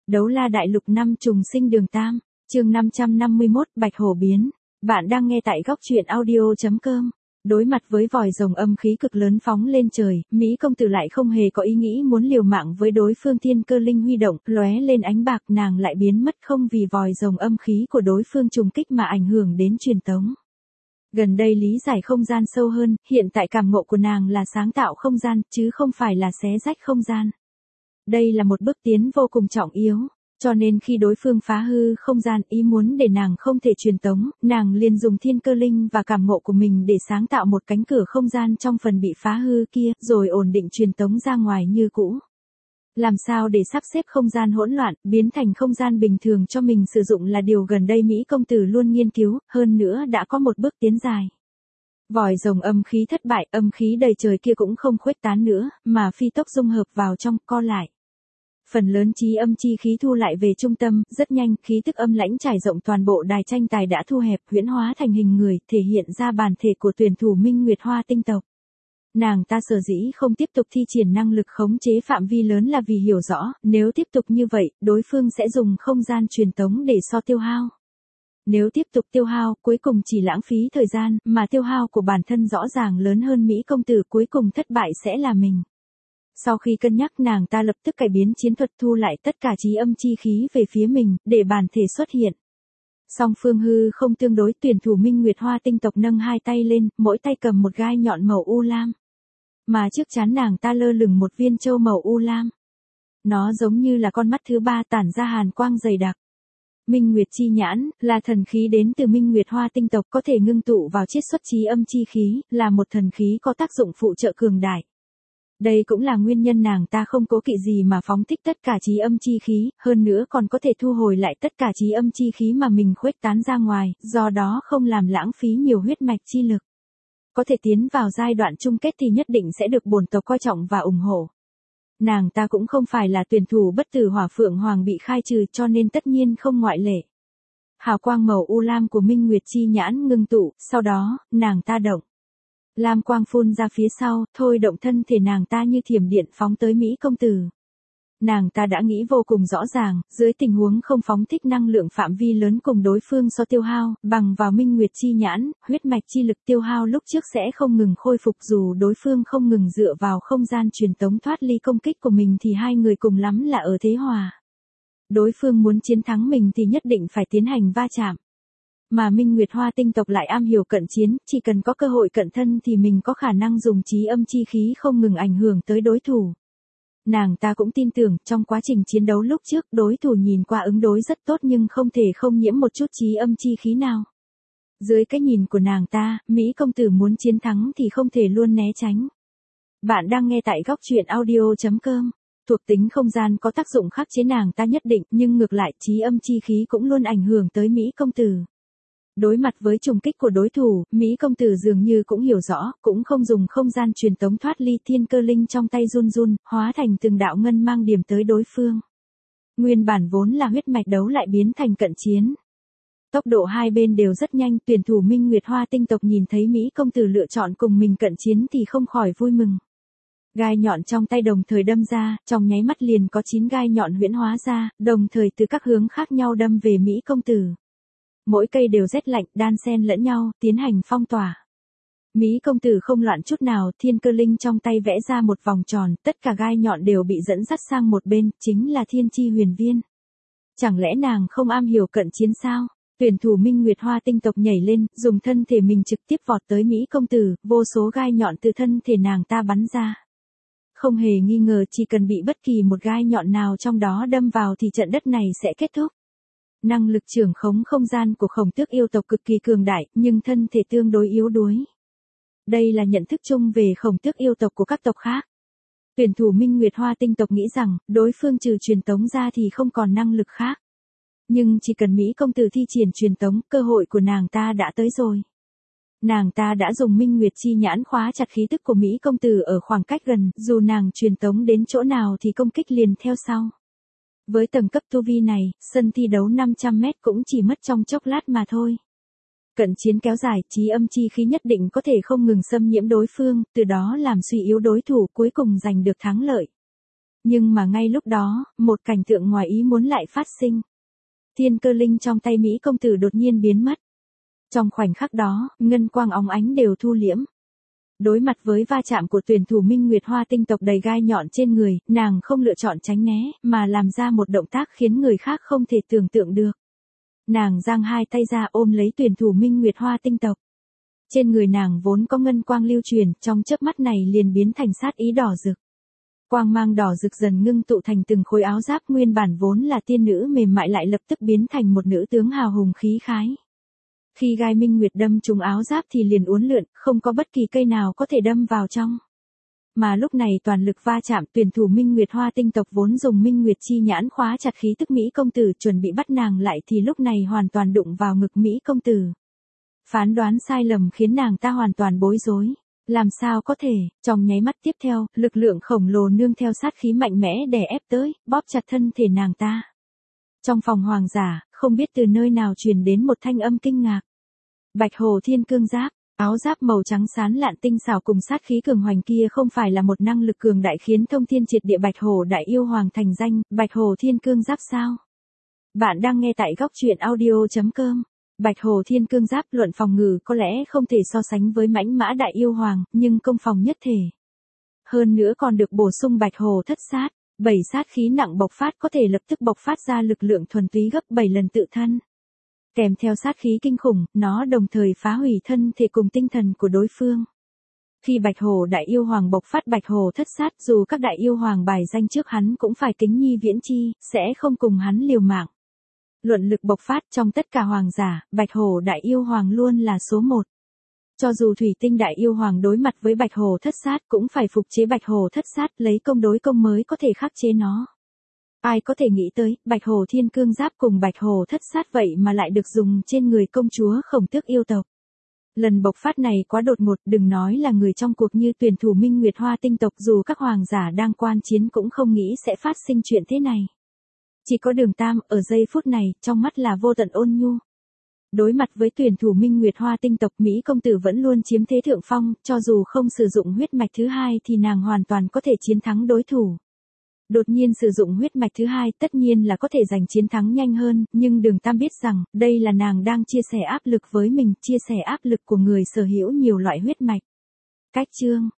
Đấu la đại lục năm trùng sinh đường tam, chương 551 Bạch Hổ biến. Bạn đang nghe tại góc truyện audio.com. Đối mặt với vòi rồng âm khí cực lớn phóng lên trời, Mỹ công tử lại không hề có ý nghĩ muốn liều mạng với đối phương. Thiên cơ linh huy động, lóe lên ánh bạc, nàng lại biến mất không vì vòi rồng âm khí của đối phương trùng kích mà ảnh hưởng đến truyền tống. Gần đây lý giải không gian sâu hơn, hiện tại cảm ngộ của nàng là sáng tạo không gian, chứ không phải là xé rách không gian. Đây là một bước tiến vô cùng trọng yếu, cho nên khi đối phương phá hư không gian ý muốn để nàng không thể truyền tống, nàng liền dùng thiên cơ linh và cảm ngộ của mình để sáng tạo một cánh cửa không gian trong phần bị phá hư kia, rồi ổn định truyền tống ra ngoài như cũ. Làm sao để sắp xếp không gian hỗn loạn, biến thành không gian bình thường cho mình sử dụng là điều gần đây Mỹ công tử luôn nghiên cứu, hơn nữa đã có một bước tiến dài. Vòi rồng âm khí thất bại, âm khí đầy trời kia cũng không khuếch tán nữa, mà phi tốc dung hợp vào trong, co lại. Phần lớn chí âm chi khí thu lại về trung tâm, rất nhanh, khí tức âm lãnh trải rộng toàn bộ đài tranh tài đã thu hẹp, huyễn hóa thành hình người, thể hiện ra bản thể của tuyển thủ Minh Nguyệt Hoa tinh tộc. Nàng ta sở dĩ không tiếp tục thi triển năng lực khống chế phạm vi lớn là vì hiểu rõ, nếu tiếp tục như vậy, đối phương sẽ dùng không gian truyền tống để tiêu hao. Nếu tiếp tục tiêu hao, cuối cùng chỉ lãng phí thời gian, mà tiêu hao của bản thân rõ ràng lớn hơn Mỹ công tử, cuối cùng thất bại sẽ là mình. Sau khi cân nhắc, nàng ta lập tức cải biến chiến thuật, thu lại tất cả chí âm chi khí về phía mình, để bản thể xuất hiện. Song phương hư không tương đối, tuyển thủ Minh Nguyệt Hoa tinh tộc nâng hai tay lên, mỗi tay cầm một gai nhọn màu u lam. Mà trước trán nàng ta lơ lửng một viên châu màu u lam. Nó giống như là con mắt thứ ba tản ra hàn quang dày đặc. Minh Nguyệt chi nhãn, là thần khí đến từ Minh Nguyệt Hoa tinh tộc, có thể ngưng tụ vào chiết xuất chí âm chi khí, là một thần khí có tác dụng phụ trợ cường đại. Đây cũng là nguyên nhân nàng ta không cố kỵ gì mà phóng thích tất cả chí âm chi khí, hơn nữa còn có thể thu hồi lại tất cả chí âm chi khí mà mình khuếch tán ra ngoài, do đó không làm lãng phí nhiều huyết mạch chi lực. Có thể tiến vào giai đoạn chung kết thì nhất định sẽ được bổn tộc coi trọng và ủng hộ. Nàng ta cũng không phải là tuyển thủ bất tử Hỏa Phượng Hoàng bị khai trừ, cho nên tất nhiên không ngoại lệ. Hào quang màu u lam của Minh Nguyệt chi nhãn ngưng tụ, sau đó, nàng ta động. Lam quang phun ra phía sau, thôi động thân thể nàng ta như thiểm điện phóng tới Mỹ công tử. Nàng ta đã nghĩ vô cùng rõ ràng, dưới tình huống không phóng thích năng lượng phạm vi lớn cùng đối phương tiêu hao, bằng vào Minh Nguyệt chi nhãn, huyết mạch chi lực tiêu hao lúc trước sẽ không ngừng khôi phục, dù đối phương không ngừng dựa vào không gian truyền tống thoát ly công kích của mình thì hai người cùng lắm là ở thế hòa. Đối phương muốn chiến thắng mình thì nhất định phải tiến hành va chạm. Mà Minh Nguyệt Hoa tinh tộc lại am hiểu cận chiến, chỉ cần có cơ hội cận thân thì mình có khả năng dùng chí âm chi khí không ngừng ảnh hưởng tới đối thủ. Nàng ta cũng tin tưởng, trong quá trình chiến đấu lúc trước, đối thủ nhìn qua ứng đối rất tốt nhưng không thể không nhiễm một chút chí âm chi khí nào. Dưới cái nhìn của nàng ta, Mỹ công tử muốn chiến thắng thì không thể luôn né tránh. Bạn đang nghe tại góc truyện audio.com. Thuộc tính không gian có tác dụng khắc chế nàng ta nhất định, nhưng ngược lại chí âm chi khí cũng luôn ảnh hưởng tới Mỹ công tử. Đối mặt với trùng kích của đối thủ, Mỹ công tử dường như cũng hiểu rõ, cũng không dùng không gian truyền tống thoát ly, thiên cơ linh trong tay run run, hóa thành từng đạo ngân mang điểm tới đối phương. Nguyên bản vốn là huyết mạch đấu lại biến thành cận chiến. Tốc độ hai bên đều rất nhanh, tuyển thủ Minh Nguyệt Hoa tinh tộc nhìn thấy Mỹ công tử lựa chọn cùng mình cận chiến thì không khỏi vui mừng. Gai nhọn trong tay đồng thời đâm ra, trong nháy mắt liền có 9 gai nhọn huyễn hóa ra, đồng thời từ các hướng khác nhau đâm về Mỹ công tử. Mỗi cây đều rét lạnh, đan xen lẫn nhau, tiến hành phong tỏa. Mỹ công tử không loạn chút nào, thiên cơ linh trong tay vẽ ra một vòng tròn, tất cả gai nhọn đều bị dẫn dắt sang một bên, chính là thiên chi huyền viên. Chẳng lẽ nàng không am hiểu cận chiến sao? Tuyển thủ Minh Nguyệt Hoa tinh tộc nhảy lên, dùng thân thể mình trực tiếp vọt tới Mỹ công tử, vô số gai nhọn từ thân thể nàng ta bắn ra. Không hề nghi ngờ, chỉ cần bị bất kỳ một gai nhọn nào trong đó đâm vào thì trận đất này sẽ kết thúc. Năng lực trưởng khống không gian của Khổng Tước yêu tộc cực kỳ cường đại, nhưng thân thể tương đối yếu đuối. Đây là nhận thức chung về Khổng Tước yêu tộc của các tộc khác. Tuyển thủ Minh Nguyệt Hoa tinh tộc nghĩ rằng, đối phương trừ truyền tống ra thì không còn năng lực khác. Nhưng chỉ cần Mỹ công tử thi triển truyền tống, cơ hội của nàng ta đã tới rồi. Nàng ta đã dùng Minh Nguyệt chi nhãn khóa chặt khí tức của Mỹ công tử ở khoảng cách gần, dù nàng truyền tống đến chỗ nào thì công kích liền theo sau. Với tầng cấp tu vi này, sân thi đấu 500 mét cũng chỉ mất trong chốc lát mà thôi. Cận chiến kéo dài, chí âm chi khí nhất định có thể không ngừng xâm nhiễm đối phương, từ đó làm suy yếu đối thủ, cuối cùng giành được thắng lợi. Nhưng mà ngay lúc đó, một cảnh tượng ngoài ý muốn lại phát sinh. Thiên cơ linh trong tay Mỹ công tử đột nhiên biến mất. Trong khoảnh khắc đó, ngân quang óng ánh đều thu liễm. Đối mặt với va chạm của tuyển thủ Minh Nguyệt Hoa tinh tộc đầy gai nhọn trên người, nàng không lựa chọn tránh né, mà làm ra một động tác khiến người khác không thể tưởng tượng được. Nàng giang hai tay ra ôm lấy tuyển thủ Minh Nguyệt Hoa tinh tộc. Trên người nàng vốn có ngân quang lưu truyền, trong chớp mắt này liền biến thành sát ý đỏ rực. Quang mang đỏ rực dần ngưng tụ thành từng khối áo giáp nguyên bản vốn là tiên nữ mềm mại lại lập tức biến thành một nữ tướng hào hùng khí khái. Khi gai minh nguyệt đâm trúng áo giáp thì liền uốn lượn, không có bất kỳ cây nào có thể đâm vào trong. Mà lúc này toàn lực va chạm, tuyển thủ Minh Nguyệt Hoa tinh tộc vốn dùng Minh Nguyệt chi nhãn khóa chặt khí tức Mỹ công tử chuẩn bị bắt nàng lại thì lúc này hoàn toàn đụng vào ngực Mỹ công tử. Phán đoán sai lầm khiến nàng ta hoàn toàn bối rối. Làm sao có thể, trong nháy mắt tiếp theo, lực lượng khổng lồ nương theo sát khí mạnh mẽ đè ép tới, bóp chặt thân thể nàng ta. Trong phòng hoàng giả, không biết từ nơi nào truyền đến một thanh âm kinh ngạc. Bạch Hồ Thiên Cương Giáp, áo giáp màu trắng xán lạn tinh xảo cùng sát khí cường hoành kia không phải là một năng lực cường đại khiến thông thiên triệt địa Bạch Hồ Đại Yêu Hoàng thành danh, Bạch Hồ Thiên Cương Giáp sao? Bạn đang nghe tại góc truyện audio.com. Bạch Hồ Thiên Cương Giáp luận phòng ngự có lẽ không thể so sánh với mãnh mã Đại Yêu Hoàng, nhưng công phòng nhất thể. Hơn nữa còn được bổ sung Bạch Hồ Thất Sát, 7 sát khí nặng bộc phát có thể lập tức bộc phát ra lực lượng thuần túy gấp 7 lần tự thân. Kèm theo sát khí kinh khủng, nó đồng thời phá hủy thân thể cùng tinh thần của đối phương. Khi Bạch Hồ Đại Yêu Hoàng bộc phát Bạch Hồ Thất Sát, dù các Đại Yêu Hoàng bài danh trước hắn cũng phải kính nhi viễn chi, sẽ không cùng hắn liều mạng. Luận lực bộc phát trong tất cả hoàng giả, Bạch Hồ Đại Yêu Hoàng luôn là số 1. Cho dù Thủy Tinh Đại Yêu Hoàng đối mặt với Bạch Hồ Thất Sát cũng phải phục chế Bạch Hồ Thất Sát lấy công đối công mới có thể khắc chế nó. Ai có thể nghĩ tới, Bạch Hồ Thiên Cương Giáp cùng Bạch Hồ Thất Sát vậy mà lại được dùng trên người công chúa Khổng Tước yêu tộc. Lần bộc phát này quá đột ngột, đừng nói là người trong cuộc như tuyển thủ Minh Nguyệt Hoa tinh tộc dù các hoàng giả đang quan chiến cũng không nghĩ sẽ phát sinh chuyện thế này. Chỉ có Đường Tam, ở giây phút này, trong mắt là vô tận ôn nhu. Đối mặt với tuyển thủ Minh Nguyệt Hoa tinh tộc Mỹ công tử vẫn luôn chiếm thế thượng phong, cho dù không sử dụng huyết mạch thứ hai thì nàng hoàn toàn có thể chiến thắng đối thủ. Đột nhiên sử dụng huyết mạch thứ hai tất nhiên là có thể giành chiến thắng nhanh hơn, nhưng Đường Tam biết rằng, đây là nàng đang chia sẻ áp lực với mình, chia sẻ áp lực của người sở hữu nhiều loại huyết mạch. Cách chương